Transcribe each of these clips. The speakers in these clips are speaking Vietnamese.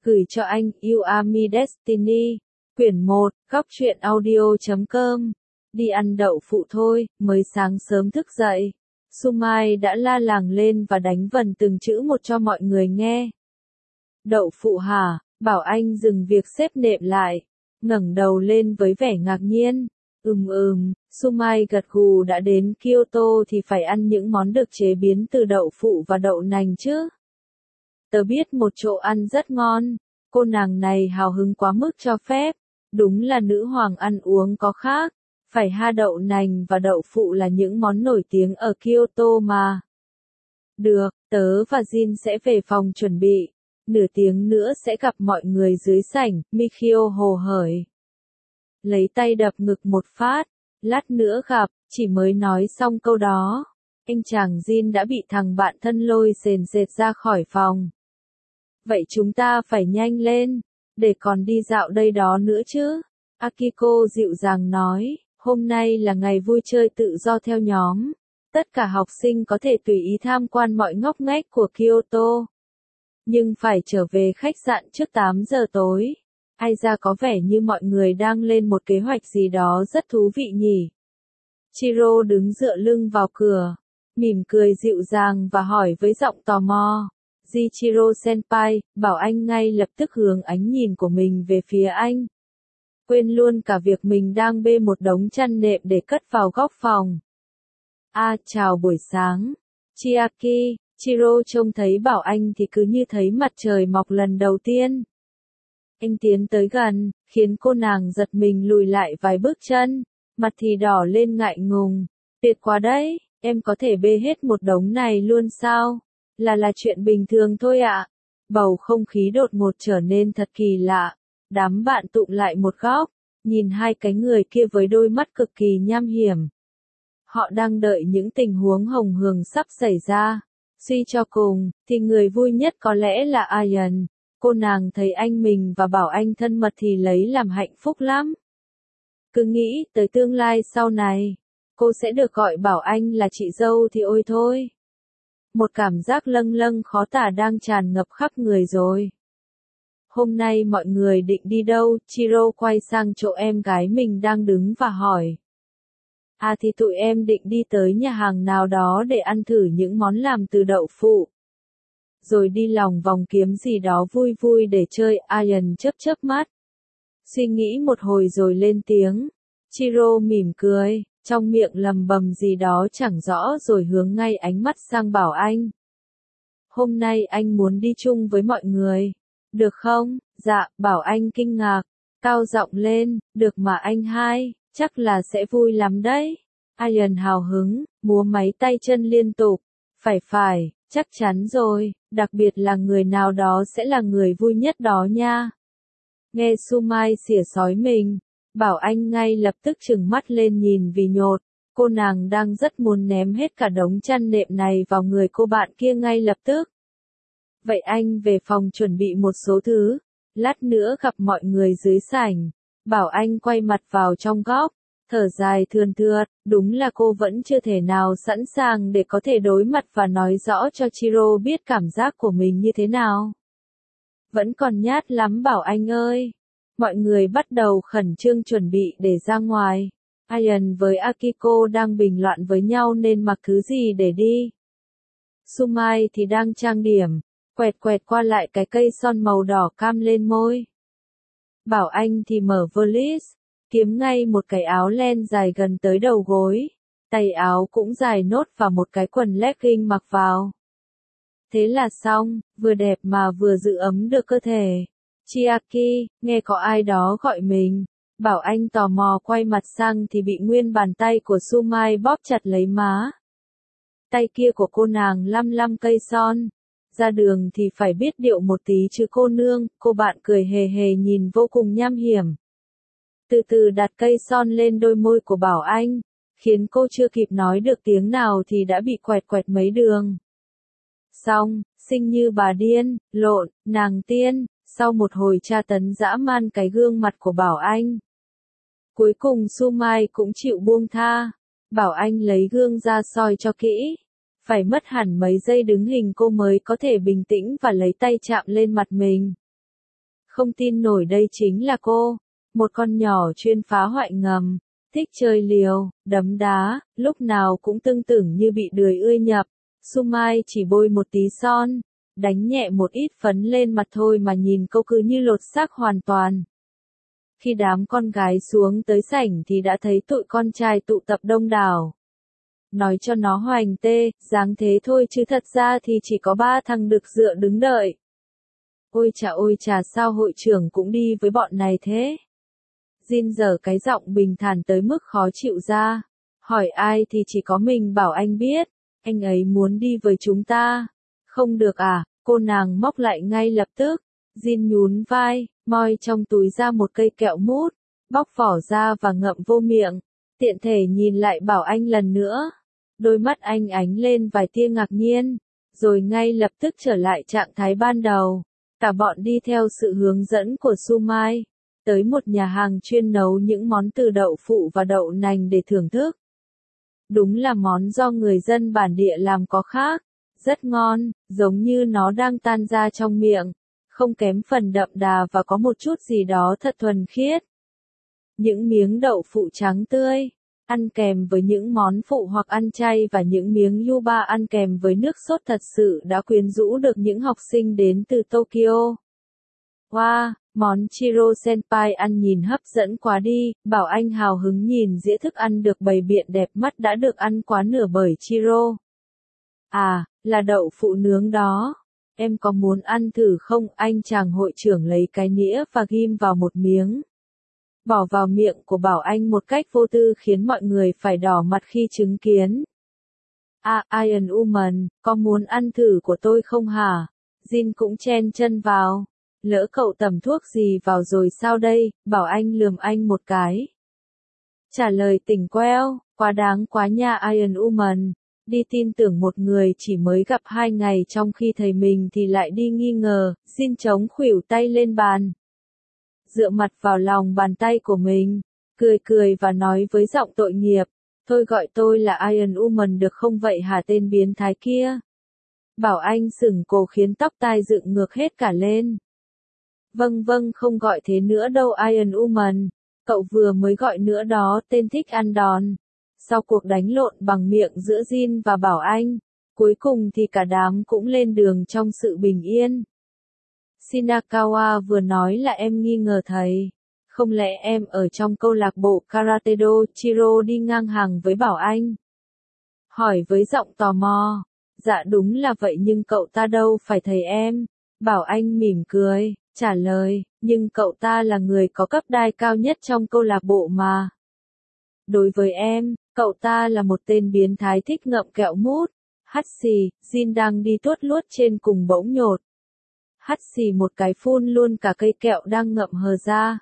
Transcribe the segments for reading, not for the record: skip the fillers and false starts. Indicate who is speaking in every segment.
Speaker 1: Gửi cho anh, You Are My Destiny. Quyển 1, góc truyện audio.com. Đi ăn đậu phụ thôi, mới sáng sớm thức dậy. Sumai đã la làng lên và đánh vần từng chữ một cho mọi người nghe. Đậu phụ hả? Bảo Anh dừng việc xếp nệm lại. Ngẩng đầu lên với vẻ ngạc nhiên. Sumai gật gù, đã đến Kyoto thì phải ăn những món được chế biến từ đậu phụ và đậu nành chứ. Tớ biết một chỗ ăn rất ngon. Cô nàng này hào hứng quá mức cho phép. Đúng là nữ hoàng ăn uống có khác. Phải ha, đậu nành và đậu phụ là những món nổi tiếng ở Kyoto mà. Được, tớ và Jin sẽ về phòng chuẩn bị. Nửa tiếng nữa sẽ gặp mọi người dưới sảnh, Mikio hồ hởi. Lấy tay đập ngực một phát. Lát nữa gặp, chỉ mới nói xong câu đó. Anh chàng Jin đã bị thằng bạn thân lôi sền sệt ra khỏi phòng. Vậy chúng ta phải nhanh lên, để còn đi dạo đây đó nữa chứ. Akiko dịu dàng nói, hôm nay là ngày vui chơi tự do theo nhóm. Tất cả học sinh có thể tùy ý tham quan mọi ngóc ngách của Kyoto. Nhưng phải trở về khách sạn trước 8 giờ tối. Ai ra có vẻ như mọi người đang lên một kế hoạch gì đó rất thú vị nhỉ. Chiro đứng dựa lưng vào cửa, mỉm cười dịu dàng và hỏi với giọng tò mò. Jichiro senpai, bảo anh ngay lập tức hướng ánh nhìn của mình về phía anh. Quên luôn cả việc mình đang bê một đống chăn nệm để cất vào góc phòng. Chào buổi sáng. Chiaki, Chiro trông thấy Bảo Anh thì cứ như thấy mặt trời mọc lần đầu tiên. Anh tiến tới gần, khiến cô nàng giật mình lùi lại vài bước chân, mặt thì đỏ lên ngại ngùng. Tuyệt quá đấy, em có thể bê hết một đống này luôn sao? Là chuyện bình thường thôi ạ. Bầu không khí đột ngột trở nên thật kỳ lạ. Đám bạn tụ lại một góc, nhìn hai cái người kia với đôi mắt cực kỳ nham hiểm. Họ đang đợi những tình huống hồng hường sắp xảy ra. Suy cho cùng, thì người vui nhất có lẽ là Ayan. Cô nàng thấy anh mình và Bảo Anh thân mật thì lấy làm hạnh phúc lắm. Cứ nghĩ tới tương lai sau này, cô sẽ được gọi Bảo Anh là chị dâu thì ôi thôi. Một cảm giác lâng lâng khó tả đang tràn ngập khắp người rồi. Hôm nay mọi người định đi đâu? Chiro quay sang chỗ em gái mình đang đứng và hỏi. Thì tụi em định đi tới nhà hàng nào đó để ăn thử những món làm từ đậu phụ. Rồi đi lòng vòng kiếm gì đó vui vui để chơi. Ayan chớp mắt. Suy nghĩ một hồi rồi lên tiếng. Chiro mỉm cười, trong miệng lầm bầm gì đó chẳng rõ rồi hướng ngay ánh mắt sang Bảo Anh. Hôm nay anh muốn đi chung với mọi người. Được không? Dạ, Bảo Anh kinh ngạc, cao giọng lên, được mà anh hai, chắc là sẽ vui lắm đấy. Ayan hào hứng, múa máy tay chân liên tục. Phải, chắc chắn rồi, đặc biệt là người nào đó sẽ là người vui nhất đó nha. Nghe Sumai xỉa xói mình, Bảo Anh ngay lập tức trừng mắt lên nhìn vì nhột. Cô nàng đang rất muốn ném hết cả đống chăn nệm này vào người cô bạn kia ngay lập tức. Vậy anh về phòng chuẩn bị một số thứ, lát nữa gặp mọi người dưới sảnh. Bảo Anh quay mặt vào trong góc, thở dài thườn thượt, đúng là cô vẫn chưa thể nào sẵn sàng để có thể đối mặt và nói rõ cho Chiro biết cảm giác của mình như thế nào. Vẫn còn nhát lắm Bảo Anh ơi. Mọi người bắt đầu khẩn trương chuẩn bị để ra ngoài. Ayan với Akiko đang bình loạn với nhau nên mặc thứ gì để đi. Sumai thì đang trang điểm, quẹt qua lại cái cây son màu đỏ cam lên môi. Bảo Anh thì mở valise, kiếm ngay một cái áo len dài gần tới đầu gối. Tay áo cũng dài nốt và một cái quần legging mặc vào. Thế là xong, vừa đẹp mà vừa giữ ấm được cơ thể. Chiaki, nghe có ai đó gọi mình. Bảo Anh tò mò quay mặt sang thì bị nguyên bàn tay của Sumai bóp chặt lấy má. Tay kia của cô nàng lăm cây son. Ra đường thì phải biết điệu một tí chứ cô nương. Cô bạn cười hề hề nhìn vô cùng nham hiểm. Từ từ đặt cây son lên đôi môi của Bảo Anh, khiến cô chưa kịp nói được tiếng nào thì đã bị quẹt mấy đường. Xong, xinh như bà điên, lộn, nàng tiên. Sau một hồi tra tấn dã man cái gương mặt của Bảo Anh, cuối cùng Sumai cũng chịu buông tha. Bảo Anh lấy gương ra soi cho kỹ. Phải mất hẳn mấy giây đứng hình cô mới có thể bình tĩnh và lấy tay chạm lên mặt mình. Không tin nổi đây chính là cô. Một con nhỏ chuyên phá hoại ngầm, thích chơi liều, đấm đá, lúc nào cũng tưng tửng như bị đười ươi nhập. Sumai chỉ bôi một tí son, đánh nhẹ một ít phấn lên mặt thôi mà nhìn cô cứ như lột xác hoàn toàn. Khi đám con gái xuống tới sảnh thì đã thấy tụi con trai tụ tập đông đảo. Nói cho nó hoành tê, dáng thế thôi chứ thật ra thì chỉ có 3 thằng được dựa đứng đợi. Ôi chà sao hội trưởng cũng đi với bọn này thế? Jin giở cái giọng bình thản tới mức khó chịu ra. Hỏi ai thì chỉ có mình bảo anh biết, anh ấy muốn đi với chúng ta. Không được à, cô nàng móc lại ngay lập tức. Jin nhún vai, moi trong túi ra một cây kẹo mút, bóc vỏ ra và ngậm vô miệng. Tiện thể nhìn lại bảo anh lần nữa. Đôi mắt anh ánh lên vài tia ngạc nhiên, rồi ngay lập tức trở lại trạng thái ban đầu. Cả bọn đi theo sự hướng dẫn của Sumai, tới một nhà hàng chuyên nấu những món từ đậu phụ và đậu nành để thưởng thức. Đúng là món do người dân bản địa làm có khác, rất ngon, giống như nó đang tan ra trong miệng, không kém phần đậm đà và có một chút gì đó thật thuần khiết. Những miếng đậu phụ trắng tươi, ăn kèm với những món phụ hoặc ăn chay và những miếng yuba ăn kèm với nước sốt thật sự đã quyến rũ được những học sinh đến từ Tokyo. Wow, món Chiro Senpai ăn nhìn hấp dẫn quá đi, bảo anh hào hứng nhìn dĩa thức ăn được bày biện đẹp mắt đã được ăn quá nửa bởi Chiro. À, là đậu phụ nướng đó. Em có muốn ăn thử không? Anh chàng hội trưởng lấy cái nĩa và ghim vào một miếng. Bỏ vào miệng của Bảo Anh một cách vô tư khiến mọi người phải đỏ mặt khi chứng kiến. À, Iron Woman, có muốn ăn thử của tôi không hả? Jin cũng chen chân vào. Lỡ cậu tẩm thuốc gì vào rồi sao đây? Bảo Anh lườm anh một cái. Trả lời tỉnh queo, quá đáng quá nha Iron Woman. Đi tin tưởng một người chỉ mới gặp 2 ngày trong khi thầy mình thì lại đi nghi ngờ. Jin chống khuỷu tay lên bàn, dựa mặt vào lòng bàn tay của mình, cười và nói với giọng tội nghiệp, thôi gọi tôi là Iron Woman được không vậy hả tên biến thái kia? Bảo Anh sửng cổ khiến tóc tai dựng ngược hết cả lên. Vâng, không gọi thế nữa đâu Iron Woman, cậu vừa mới gọi nữa đó tên thích ăn đòn. Sau cuộc đánh lộn bằng miệng giữa Jin và Bảo Anh, cuối cùng thì cả đám cũng lên đường trong sự bình yên. Shinakawa vừa nói là em nghi ngờ thầy. Không lẽ em ở trong câu lạc bộ Karate Do? Chiro đi ngang hàng với Bảo Anh, hỏi với giọng tò mò. Dạ đúng là vậy nhưng cậu ta đâu phải thầy em. Bảo Anh mỉm cười, trả lời, nhưng cậu ta là người có cấp đai cao nhất trong câu lạc bộ mà. Đối với em, cậu ta là một tên biến thái thích ngậm kẹo mút. Hắt xì, Jin đang đi tuốt luốt trên cùng bỗng nhột. Hắt xì một cái phun luôn cả cây kẹo đang ngậm hờ ra.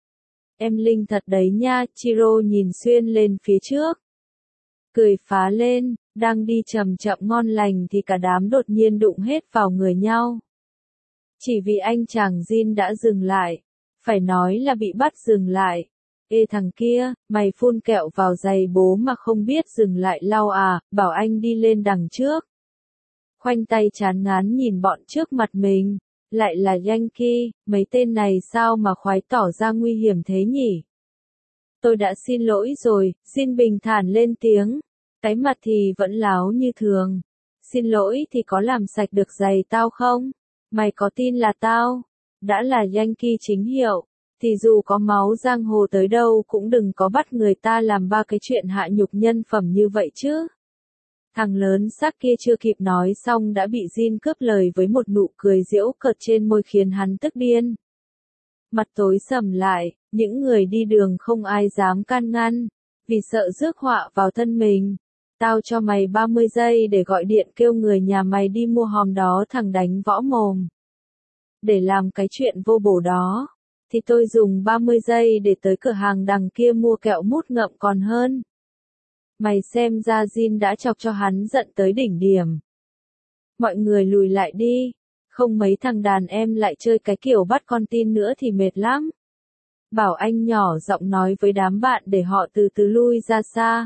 Speaker 1: Em Linh thật đấy nha, Chiro nhìn xuyên lên phía trước. Cười phá lên, đang đi chậm chậm ngon lành thì cả đám đột nhiên đụng hết vào người nhau. Chỉ vì anh chàng Jin đã dừng lại, phải nói là bị bắt dừng lại. Ê thằng kia, mày phun kẹo vào giày bố mà không biết dừng lại lau à, Bảo Anh đi lên đằng trước. Khoanh tay chán ngán nhìn bọn trước mặt mình. Lại là Yankee, mấy tên này sao mà khoái tỏ ra nguy hiểm thế nhỉ? Tôi đã xin lỗi rồi, Jin bình thản lên tiếng. Cái mặt thì vẫn láo như thường. Xin lỗi thì có làm sạch được giày tao không? Mày có tin là tao đã là Yankee chính hiệu, thì dù có máu giang hồ tới đâu cũng đừng có bắt người ta làm 3 cái chuyện hạ nhục nhân phẩm như vậy chứ. Thằng lớn xác kia chưa kịp nói xong đã bị Jin cướp lời với một nụ cười giễu cợt trên môi khiến hắn tức điên. Mặt tối sầm lại, những người đi đường không ai dám can ngăn, vì sợ rước họa vào thân mình. Tao cho mày 30 giây để gọi điện kêu người nhà mày đi mua hòm đó thằng đánh võ mồm. Để làm cái chuyện vô bổ đó, thì tôi dùng 30 giây để tới cửa hàng đằng kia mua kẹo mút ngậm còn hơn. Mày xem ra Jin đã chọc cho hắn giận tới đỉnh điểm. Mọi người lùi lại đi, không mấy thằng đàn em lại chơi cái kiểu bắt con tin nữa thì mệt lắm. Bảo Anh nhỏ giọng nói với đám bạn để họ từ từ lui ra xa.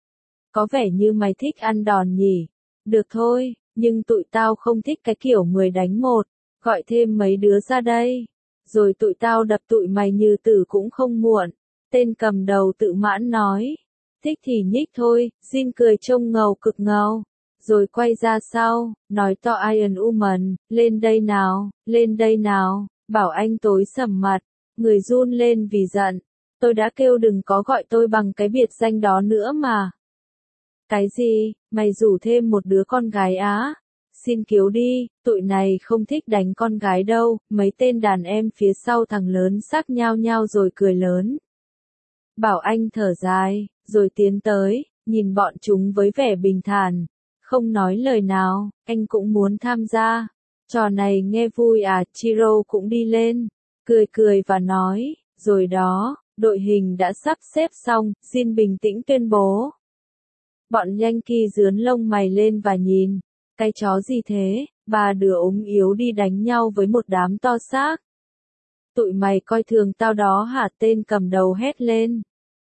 Speaker 1: Có vẻ như mày thích ăn đòn nhỉ? Được thôi, nhưng tụi tao không thích cái kiểu 10 đánh 1, gọi thêm mấy đứa ra đây. rồi tụi tao đập tụi mày như tử cũng không muộn. Tên cầm đầu tự mãn nói. Thích thì nhích thôi, Jin cười trông ngầu cực ngầu. Rồi quay ra sau, nói to Iron Woman, lên đây nào, bảo anh tối sầm mặt. Người run lên vì giận. Tôi đã kêu đừng có gọi tôi bằng cái biệt danh đó nữa mà. Cái gì, mày rủ thêm một đứa con gái á? Xin kiếu đi, tụi này không thích đánh con gái đâu. Mấy tên đàn em phía sau thằng lớn xác nhao nhao rồi cười lớn. Bảo Anh thở dài, rồi tiến tới, nhìn bọn chúng với vẻ bình thản. Không nói lời nào, anh cũng muốn tham gia. Trò này nghe vui à? Chiro cũng đi lên, cười và nói, rồi đó, đội hình đã sắp xếp xong, Jin bình tĩnh tuyên bố. Bọn Yankee rướn lông mày lên và nhìn, cái chó gì thế, ba đứa ốm yếu đi đánh nhau với một đám to xác. Tụi mày coi thường tao đó hả? Tên cầm đầu hét lên.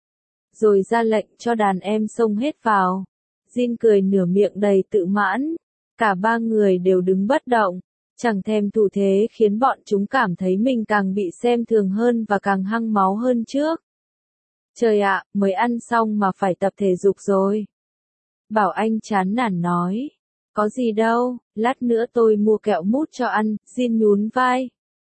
Speaker 1: Rồi ra lệnh cho đàn em xông hết vào. Jin cười nửa miệng đầy tự mãn. Cả ba người đều đứng bất động. Chẳng thèm thủ thế khiến bọn chúng cảm thấy mình càng bị xem thường hơn và càng hăng máu hơn trước. Trời ạ, mới ăn xong mà phải tập thể dục rồi. Bảo Anh chán nản nói. Có gì đâu, lát nữa tôi mua kẹo mút cho ăn, Jin nhún vai.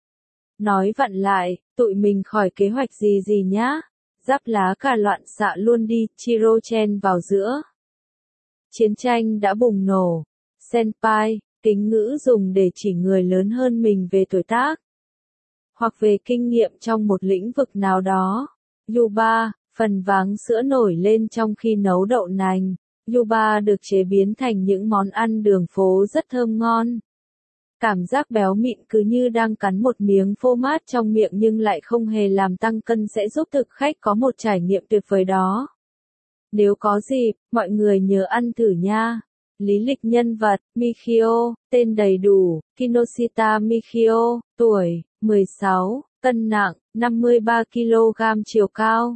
Speaker 1: Nói vặn lại, tụi mình khỏi kế hoạch gì nhá. Giáp lá cả loạn xạ luôn đi, Chiro chen vào giữa. Chiến tranh đã bùng nổ. Senpai, kính ngữ dùng để chỉ người lớn hơn mình về tuổi tác. Hoặc về kinh nghiệm trong một lĩnh vực nào đó. Yuba, phần váng sữa nổi lên trong khi nấu đậu nành. Yuba được chế biến thành những món ăn đường phố rất thơm ngon. Cảm giác béo mịn cứ như đang cắn một miếng phô mát trong miệng nhưng lại không hề làm tăng cân, sẽ giúp thực khách có một trải nghiệm tuyệt vời đó. Nếu có dịp, mọi người nhớ ăn thử nha. Lý lịch nhân vật, Mikio, tên đầy đủ, Kinoshita Mikio, tuổi, 16, cân nặng, 53 kg, chiều cao,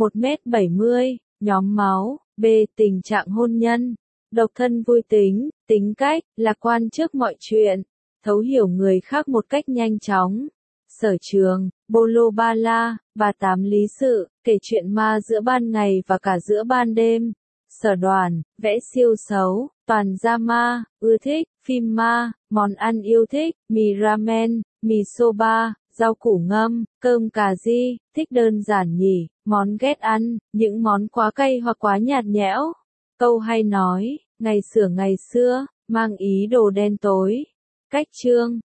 Speaker 1: 1m70, nhóm máu, B, tình trạng hôn nhân, độc thân vui tính, tính cách, lạc quan trước mọi chuyện, thấu hiểu người khác một cách nhanh chóng. Sở trường, bolo bala, bà tám lý sự, kể chuyện ma giữa ban ngày và cả giữa ban đêm. Sở đoàn, vẽ siêu xấu, toàn drama, ưa thích, phim ma, món ăn yêu thích, mì ramen, mì soba, rau củ ngâm, cơm cà ri, thích đơn giản nhỉ, món ghét ăn, những món quá cay hoặc quá nhạt nhẽo. Câu hay nói, ngày xưa, mang ý đồ đen tối. Cách chương